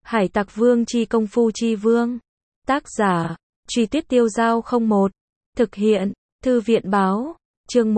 Hải Tặc Vương chi công phu chi vương. Tác giả, Truy Tuyết Tiêu Giao 01. Thực hiện, Thư viện Báo. Chương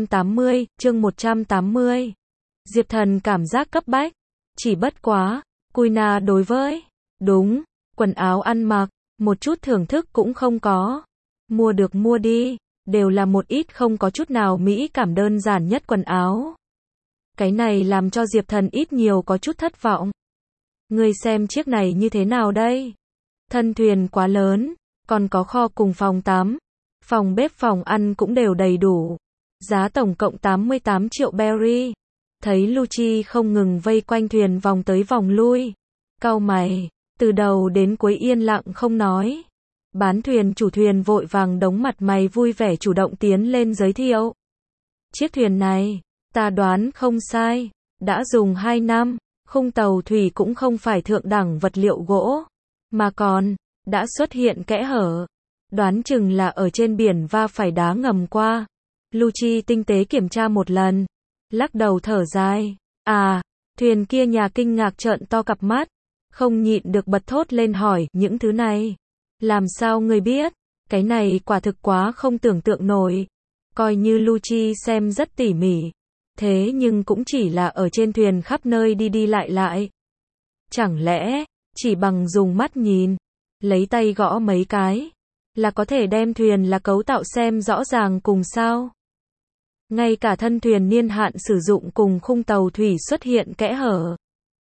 180. Diệp Thần cảm giác cấp bách. Chỉ bất quá, Cui-na đối với, đúng, quần áo ăn mặc, một chút thưởng thức cũng không có. Mua được mua đi, đều là một ít không có chút nào mỹ cảm đơn giản nhất quần áo. Cái này làm cho Diệp Thần ít nhiều có chút thất vọng. Ngươi xem chiếc này như thế nào đây? Thân thuyền quá lớn, còn có kho cùng phòng tắm, phòng bếp phòng ăn cũng đều đầy đủ. Giá tổng cộng 88 triệu berry. Thấy Lucci không ngừng vây quanh thuyền vòng tới vòng lui. Cau mày, từ đầu đến cuối yên lặng không nói. Bán thuyền chủ thuyền vội vàng đống mặt mày vui vẻ chủ động tiến lên giới thiệu. Chiếc thuyền này, ta đoán không sai, đã dùng 2 năm, khung tàu thủy cũng không phải thượng đẳng vật liệu gỗ, mà còn, đã xuất hiện kẽ hở. Đoán chừng là ở trên biển va phải đá ngầm qua. Lucci tinh tế kiểm tra một lần, lắc đầu thở dài. Thuyền kia nhà kinh ngạc trợn to cặp mắt, không nhịn được bật thốt lên hỏi, những thứ này, làm sao ngươi biết? Cái này quả thực quá không tưởng tượng nổi. Coi như Lucci xem rất tỉ mỉ, thế nhưng cũng chỉ là ở trên thuyền khắp nơi đi đi lại lại. Chẳng lẽ, chỉ bằng dùng mắt nhìn, lấy tay gõ mấy cái, là có thể đem thuyền là cấu tạo xem rõ ràng cùng sao? Ngay cả thân thuyền niên hạn sử dụng cùng khung tàu thủy xuất hiện kẽ hở,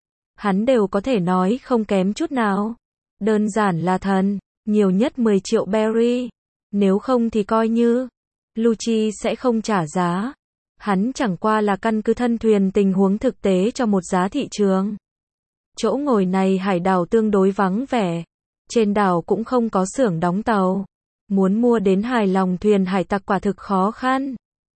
hắn đều có thể nói không kém chút nào. Đơn giản là thần, nhiều nhất 10 triệu berry. Nếu không thì coi như Lucci sẽ không trả giá. Hắn chẳng qua là căn cứ thân thuyền tình huống thực tế cho một giá thị trường. Chỗ ngồi này hải đảo tương đối vắng vẻ. Trên đảo cũng không có xưởng đóng tàu. Muốn mua đến hài lòng thuyền hải tặc quả thực khó khăn.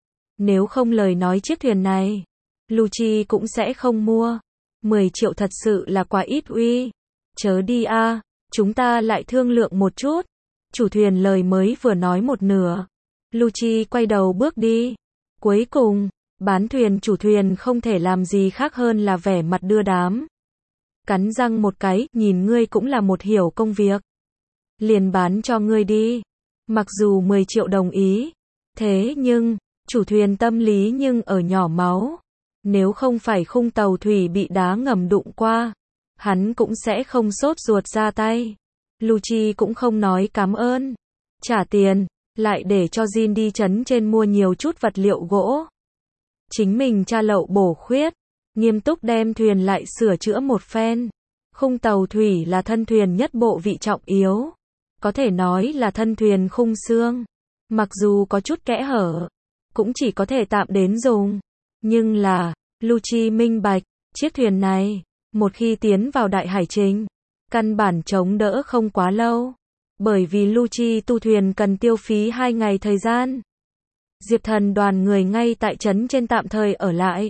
Nếu không lời nói chiếc thuyền này, Lucci cũng sẽ không mua. 10 triệu thật sự là quá ít uy. Chớ đi a, chúng ta lại thương lượng một chút. Chủ thuyền lời mới vừa nói một nửa, Lucci quay đầu bước đi. Cuối cùng, bán thuyền chủ thuyền không thể làm gì khác hơn là vẻ mặt đưa đám. Cắn răng một cái, nhìn ngươi cũng là một hiểu công việc. Liền bán cho ngươi đi. Mặc dù 10 triệu đồng ý, thế nhưng, chủ thuyền tâm lý nhưng ở nhỏ máu. Nếu không phải khung tàu thủy bị đá ngầm đụng qua, hắn cũng sẽ không sốt ruột ra tay. Lucci cũng không nói cảm ơn, trả tiền, lại để cho Jin đi trấn trên mua nhiều chút vật liệu gỗ. Chính mình tra lậu bổ khuyết, nghiêm túc đem thuyền lại sửa chữa một phen. Khung tàu thủy là thân thuyền nhất bộ vị trọng yếu, có thể nói là thân thuyền khung xương. Mặc dù có chút kẽ hở, cũng chỉ có thể tạm đến dùng. Nhưng là, Lucci minh bạch, chiếc thuyền này, một khi tiến vào đại hải trình, căn bản chống đỡ không quá lâu. Bởi vì Lucci tu thuyền cần tiêu phí 2 ngày thời gian. Diệp Thần đoàn người ngay tại trấn trên tạm thời ở lại.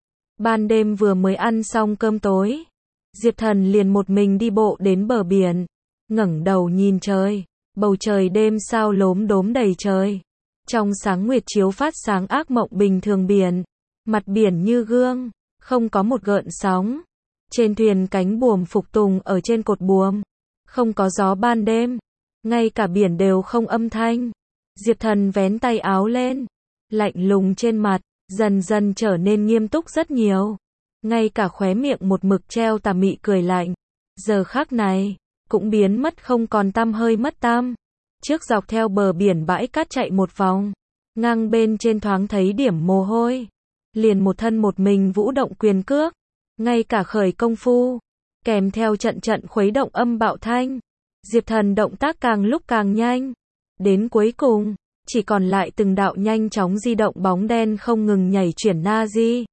Ban đêm vừa mới ăn xong cơm tối, Diệp Thần liền một mình đi bộ đến bờ biển, ngẩng đầu nhìn trời, bầu trời đêm sao lốm đốm đầy trời. Trong sáng nguyệt chiếu phát sáng ác mộng bình thường biển, mặt biển như gương, không có một gợn sóng. Trên thuyền cánh buồm phục tùng ở trên cột buồm, không có gió ban đêm, ngay cả biển đều không âm thanh. Diệp Thần vén tay áo lên, lạnh lùng trên mặt, dần dần trở nên nghiêm túc rất nhiều. Ngay cả khóe miệng một mực treo tà mị cười lạnh, giờ khắc này, cũng biến mất không còn tăm hơi mất tăm. Trước dọc theo bờ biển bãi cát chạy một vòng, ngang bên trên thoáng thấy điểm mồ hôi. Liền một thân một mình vũ động quyền cước, ngay cả khởi công phu, kèm theo trận trận khuấy động âm bạo thanh. Diệp Thần động tác càng lúc càng nhanh. Đến cuối cùng, chỉ còn lại từng đạo nhanh chóng di động bóng đen không ngừng nhảy chuyển na di.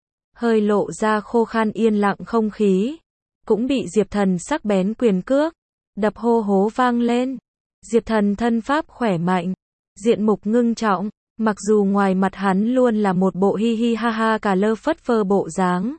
Hơi lộ ra khô khan yên lặng không khí, cũng bị Diệp Thần sắc bén quyền cước đập hô hố vang lên. Diệp Thần thân pháp khỏe mạnh, diện mục ngưng trọng, mặc dù ngoài mặt hắn luôn là một bộ hi hi ha ha cà lơ phất phơ bộ dáng,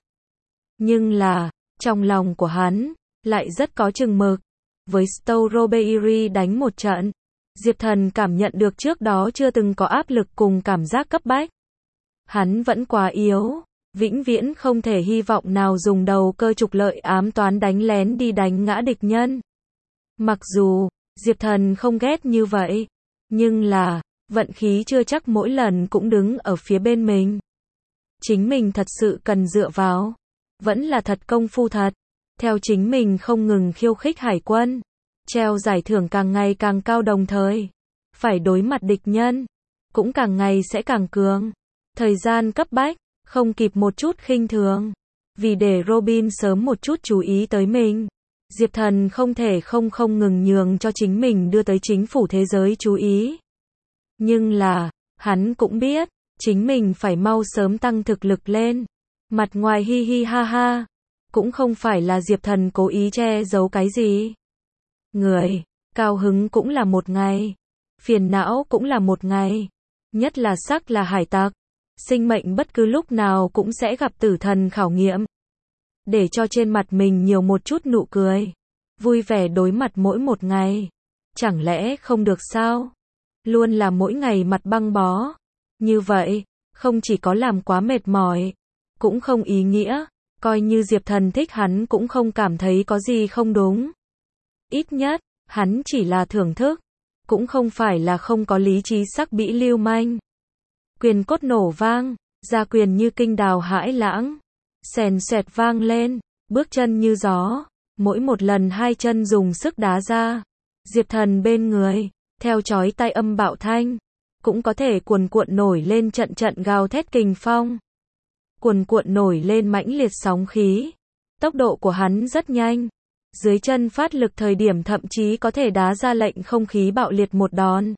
nhưng là, trong lòng của hắn lại rất có chừng mực. Với Strawberry đánh một trận, Diệp Thần cảm nhận được trước đó chưa từng có áp lực cùng cảm giác cấp bách. Hắn vẫn quá yếu, vĩnh viễn không thể hy vọng nào dùng đầu cơ trục lợi ám toán đánh lén đi đánh ngã địch nhân. Mặc dù, Diệp Thần không ghét như vậy, nhưng là, vận khí chưa chắc mỗi lần cũng đứng ở phía bên mình. Chính mình thật sự cần dựa vào, vẫn là thật công phu thật, theo chính mình không ngừng khiêu khích hải quân, treo giải thưởng càng ngày càng cao đồng thời, phải đối mặt địch nhân, cũng càng ngày sẽ càng cường. Thời gian cấp bách, không kịp một chút khinh thường, vì để Robin sớm một chút chú ý tới mình. Diệp Thần không thể không ngừng nhường cho chính mình đưa tới chính phủ thế giới chú ý. Nhưng là, hắn cũng biết, chính mình phải mau sớm tăng thực lực lên. Mặt ngoài hi hi ha ha, cũng không phải là Diệp Thần cố ý che giấu cái gì. Người, cao hứng cũng là một ngày, phiền não cũng là một ngày, nhất là sắc là hải tặc. Sinh mệnh bất cứ lúc nào cũng sẽ gặp tử thần khảo nghiệm. Để cho trên mặt mình nhiều một chút nụ cười, vui vẻ đối mặt mỗi một ngày. Chẳng lẽ không được sao? Luôn là mỗi ngày mặt băng bó. Như vậy, không chỉ có làm quá mệt mỏi, cũng không ý nghĩa, coi như Diệp Thần thích hắn cũng không cảm thấy có gì không đúng. Ít nhất, hắn chỉ là thưởng thức, cũng không phải là không có lý trí sắc bĩ lưu manh. Quyền cốt nổ vang, ra quyền như kinh đào hãi lãng, xèn xoẹt vang lên, bước chân như gió, mỗi một lần hai chân dùng sức đá ra. Diệp Thần bên người, theo chói tai âm bạo thanh, cũng có thể cuồn cuộn nổi lên trận trận gào thét kình phong. Cuồn cuộn nổi lên mãnh liệt sóng khí. Tốc độ của hắn rất nhanh. Dưới chân phát lực thời điểm thậm chí có thể đá ra lệnh không khí bạo liệt một đòn.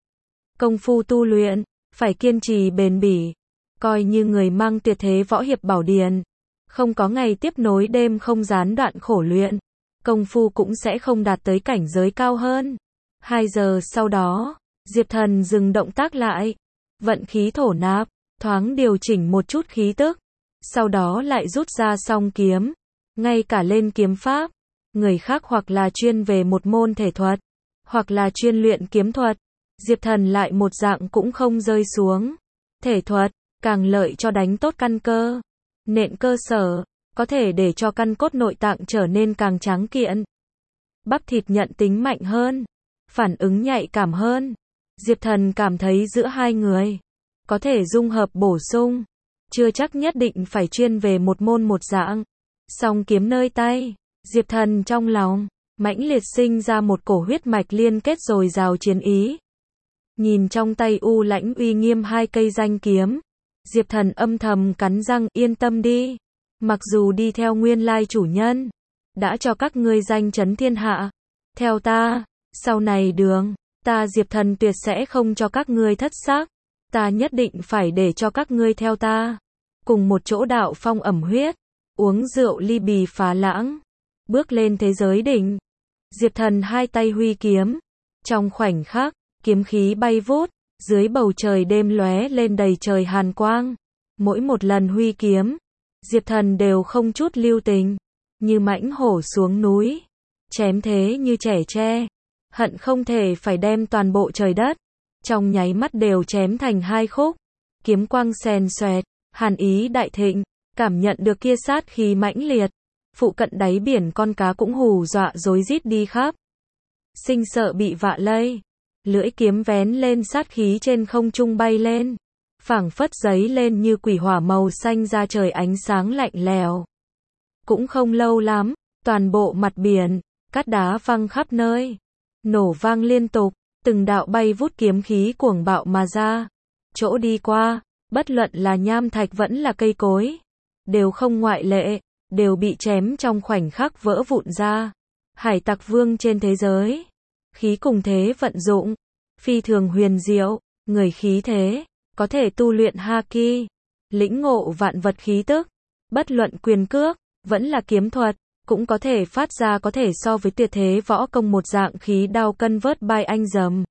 Công phu tu luyện, phải kiên trì bền bỉ. Coi như người mang tuyệt thế võ hiệp bảo điển, không có ngày tiếp nối đêm không gián đoạn khổ luyện, công phu cũng sẽ không đạt tới cảnh giới cao hơn. 2 giờ sau đó, Diệp Thần dừng động tác lại, vận khí thổ nạp, thoáng điều chỉnh một chút khí tức, sau đó lại rút ra song kiếm, ngay cả lên kiếm pháp. Người khác hoặc là chuyên về một môn thể thuật, hoặc là chuyên luyện kiếm thuật, Diệp Thần lại một dạng cũng không rơi xuống. Thể thuật, càng lợi cho đánh tốt căn cơ, nện cơ sở, có thể để cho căn cốt nội tạng trở nên càng tráng kiện. Bắp thịt nhận tính mạnh hơn, phản ứng nhạy cảm hơn. Diệp Thần cảm thấy giữa hai người, có thể dung hợp bổ sung, chưa chắc nhất định phải chuyên về một môn một dạng. Song kiếm nơi tay, Diệp Thần trong lòng, mãnh liệt sinh ra một cổ huyết mạch liên kết dồi dào chiến ý. Nhìn trong tay u lãnh uy nghiêm hai cây danh kiếm, Diệp Thần âm thầm cắn răng, yên tâm đi. Mặc dù đi theo nguyên lai chủ nhân, đã cho các ngươi danh chấn thiên hạ. Theo ta, sau này đường, ta Diệp Thần tuyệt sẽ không cho các ngươi thất xác. Ta nhất định phải để cho các ngươi theo ta. Cùng một chỗ đạo phong ẩm huyết, uống rượu ly bì phá lãng, bước lên thế giới đỉnh. Diệp Thần hai tay huy kiếm, trong khoảnh khắc, kiếm khí bay vút, dưới bầu trời đêm lóe lên đầy trời hàn quang. Mỗi một lần huy kiếm, Diệp Thần đều không chút lưu tình, như mãnh hổ xuống núi, chém thế như trẻ tre, hận không thể phải đem toàn bộ trời đất, trong nháy mắt đều chém thành hai khúc. Kiếm quang xèn xoẹt, hàn ý đại thịnh, cảm nhận được kia sát khí mãnh liệt. Phụ cận đáy biển con cá cũng hù dọa rối rít đi khắp. Sinh sợ bị vạ lây. Lưỡi kiếm vén lên sát khí trên không trung bay lên. Phảng phất giấy lên như quỷ hỏa màu xanh ra trời ánh sáng lạnh lèo. Cũng không lâu lắm, toàn bộ mặt biển, cát đá văng khắp nơi. Nổ vang liên tục, từng đạo bay vút kiếm khí cuồng bạo mà ra. Chỗ đi qua, bất luận là nham thạch vẫn là cây cối, đều không ngoại lệ, đều bị chém trong khoảnh khắc vỡ vụn ra. Hải tặc vương trên thế giới, khí cùng thế vận dụng, phi thường huyền diệu, người khí thế, có thể tu luyện haki, lĩnh ngộ vạn vật khí tức, bất luận quyền cước, vẫn là kiếm thuật, cũng có thể phát ra có thể so với tuyệt thế võ công một dạng khí đao cân vớt bay anh dầm.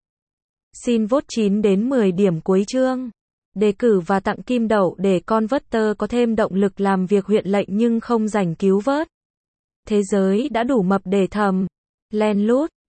Xin vote 9 đến 10 điểm cuối chương. Đề cử và tặng kim đậu để con vớt có thêm động lực làm việc huyện lệnh nhưng không rảnh cứu vớt. Thế giới đã đủ mập để thầm, len lút,